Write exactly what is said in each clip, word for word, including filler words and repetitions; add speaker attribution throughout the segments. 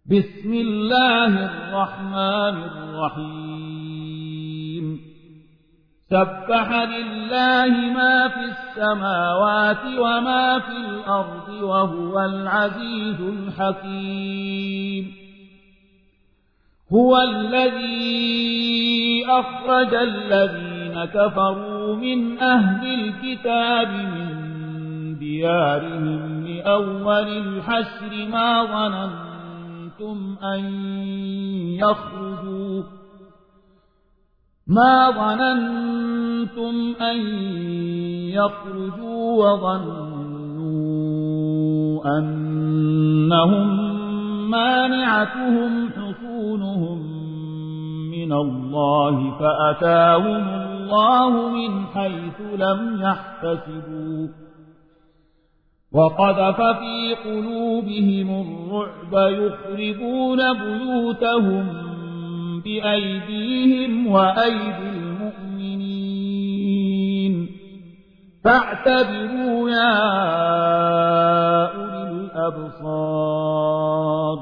Speaker 1: بسم الله الرحمن الرحيم سبح لله ما في السماوات وما في الأرض وهو العزيز الحكيم هو الذي أخرج الذين كفروا من أهل الكتاب من ديارهم لأول الحشر ما ظننتم أن يخرجوا ما ظننتم أن يخرجوا وظنوا أنهم مانعتهم حصونهم من الله فأتاهم الله من حيث لم يحتسبوا وقذف في قلوبهم الرعب يخربون بيوتهم بأيديهم وأيدي المؤمنين فاعتبروا يا أولي الأبصار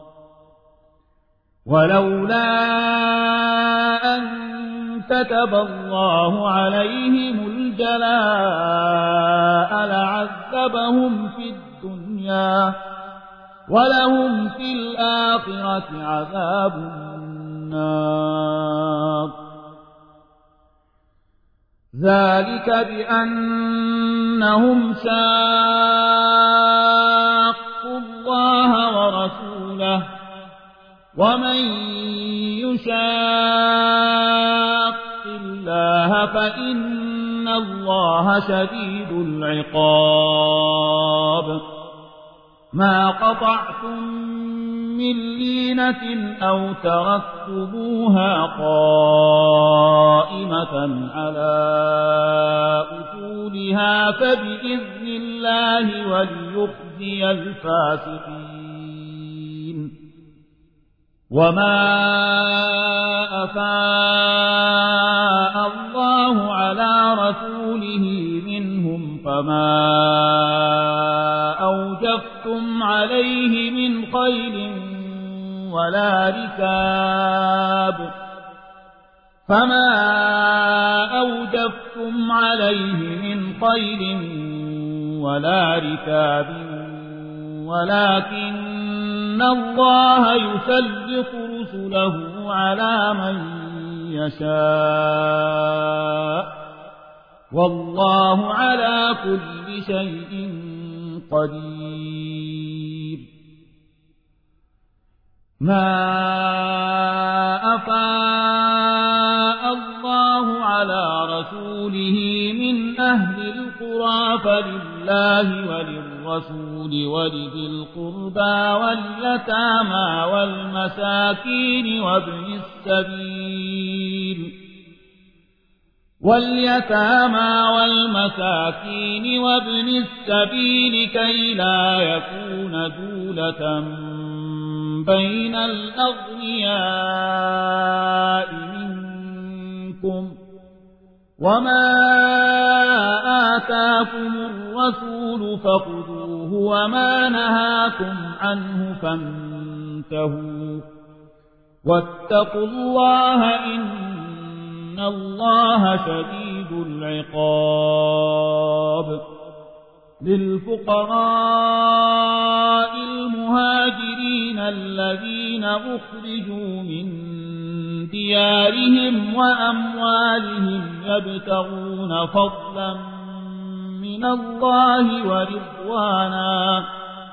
Speaker 1: ولولا أن كتب الله عليهم الجلاء لعذبهم في الدنيا ولهم في الآخرة عذاب النار ذلك بأنهم شاقوا الله ورسوله ومن يشاق الله فإن الله شديد العقاب ما قطعتم من لينة أو تركتموها قائمة على أصولها فبإذن الله وليخزي الفاسقين وما أفاء الله على رسوله منهم فما أوجفتم عليه من خيل ولا ركاب فما أوجفتم عليه من خيل ولا ركاب ولكن الله يسلط رسله على من يشاء والله على كل شيء قدير ما أفاء الله على رسوله من أهل القرى فلله وللرسول ولذي القربى واليتامى والمساكين وابن السبيل واليتامى والمساكين وابن السبيل كي لا يكون دولة بين الأغنياء منكم وما آتاكم الرسول فخذوه وما نهاكم عنه فانتهوا واتقوا الله إن الله شديد العقاب للفقراء المهاجرين الذين أخرجوا من ديارهم وأموالهم يبتغون فضلا من الله ورضوانا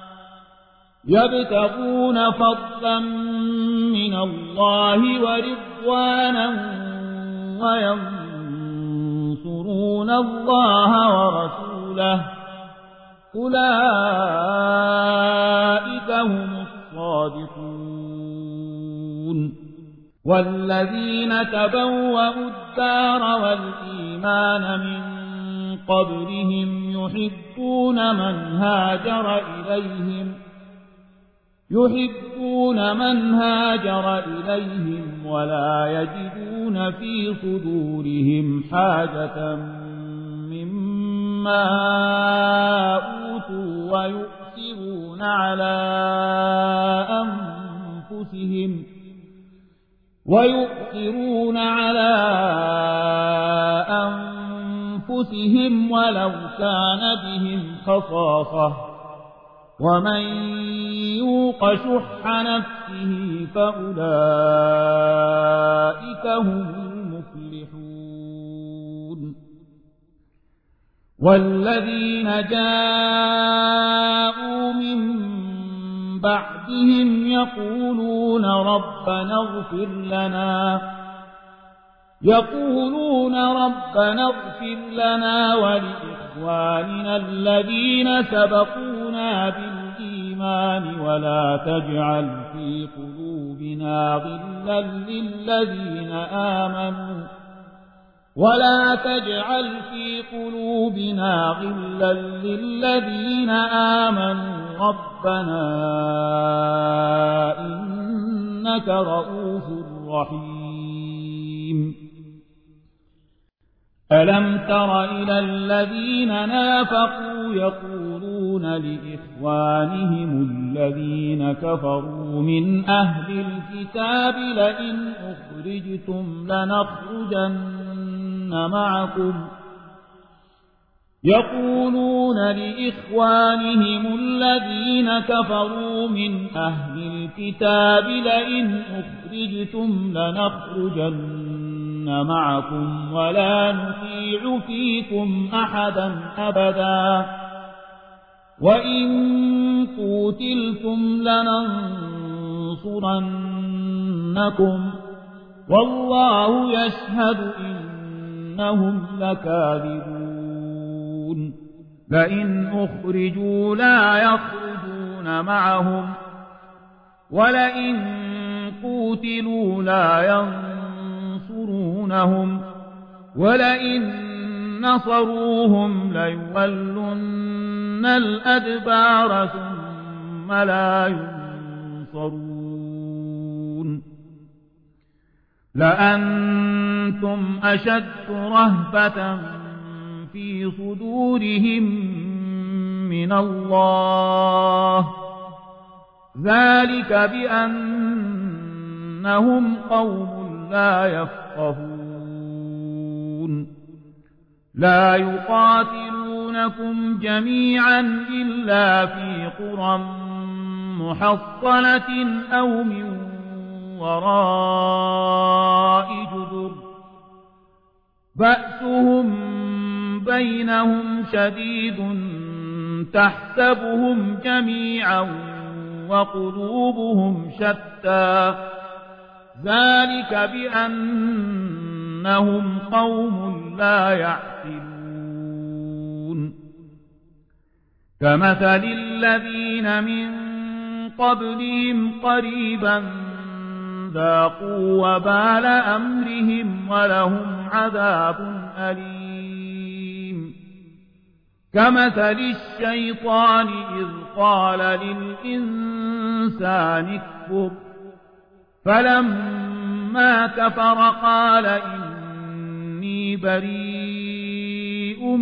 Speaker 1: يبتغون فضلا من الله ورضوانا وينصرون الله ورسوله أولئك هم الصادقون والذين تبوأوا الدار والإيمان من قبلهم يحبون من هاجر إليهم يحبون من هاجر إليهم ولا يجدون في صدورهم حاجة مما أوتوا ويؤثرون على أنفسهم ويؤثرون على أنفسهم ولو كان بهم خصاصة ومن يوق شح نفسه فأولئك هم المفلحون والذين جاءوا من بعدهم يقولون ربنا اغفر لنا يقولون ربنا اغفر لنا ولإخواننا الذين سبقونا بالإيمان ولا تجعل في قلوبنا غلا للذين آمنوا ولا تجعل في قلوبنا غلا للذين آمنوا ربنا إنك رؤوف رحيم ألم تر إلى الذين نافقوا يقولون لإخوانهم الذين كفروا من أهل الكتاب لئن أخرجتم لنخرجن معكم يقولون لإخوانهم الذين كفروا من أهل الكتاب لئن أخرجتم لنخرجن معكم ولا نطيع فيكم أحدا أبدا وإن قوتلتم لننصرنكم والله يشهد إنهم لكاذبون لئن أخرجوا لا يخرجون معهم ولئن قوتلوا لا ينصرونهم ولئن نصروهم ليولن الأدبار ثم لا ينصرون لأنتم أشد رهبة في صدورهم من الله ذلك بأنهم قوم لا يفقهون لا يقاتلونكم جميعا إلا في قرى محصنة أو من وراء جدر بأسهم بينهم شديد تحسبهم جميعا وقلوبهم شتى ذلك بأنهم قوم لا يعقلون كمثل الذين من قبلهم قريبا ذاقوا وبال أمرهم ولهم عذاب أليم كمثل الشيطان إذ قال للإنسان اكفر فلما كفر قال إني بريء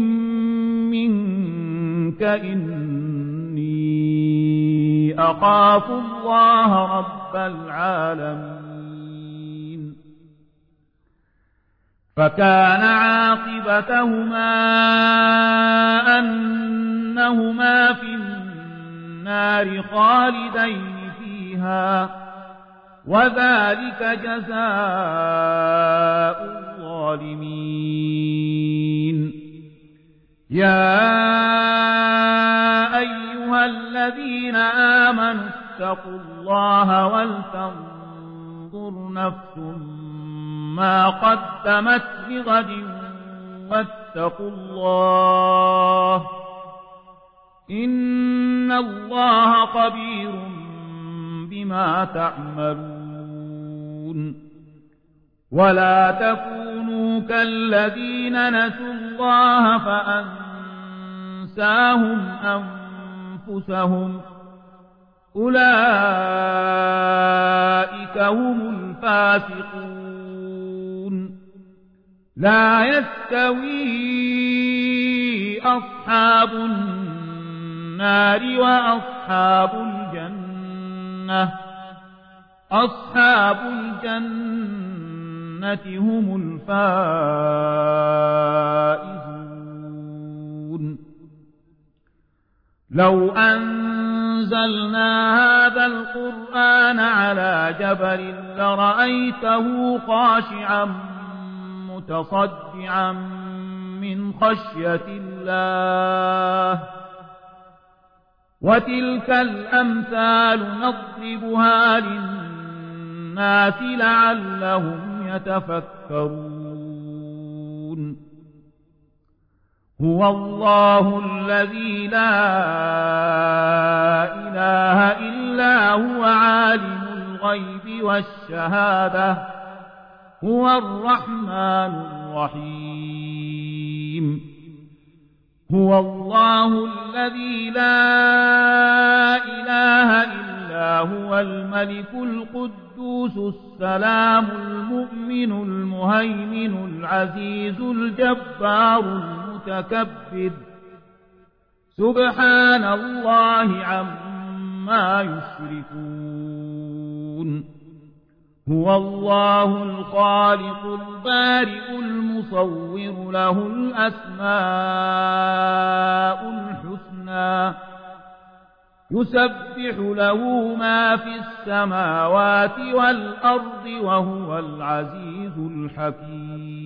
Speaker 1: منك إني أخاف الله رب العالمين فكان عاقبتهما أنهما في النار خالدين فيها وذلك جزاء الظالمين يا أيها الذين آمنوا اتقوا الله ولتنظر نفس ما قدمت لغد واتقوا الله إن الله خبير بما تعملون ولا تكونوا كالذين نسوا الله فأنساهم أنفسهم أولئك هم الفاسقون لا يستوي أصحاب النار وأصحاب الجنة أصحاب الجنة هم الفائزون لو أنزلنا هذا القرآن على جبل لرأيته خاشعا متصدعا من خشية الله وتلك الأمثال نضربها للناس لعلهم يتفكرون هو الله الذي لا إله إلا هو عالم الغيب والشهادة هو الرحمن الرحيم هو الله الذي لا إله إلا هو الملك القدوس السلام المؤمن المهيمن العزيز الجبار المتكبر سبحان الله عما يشركون هو الله الخالق البارئ المصور له الأسماء الحسنى يسبح له ما في السماوات والأرض وهو العزيز الحكيم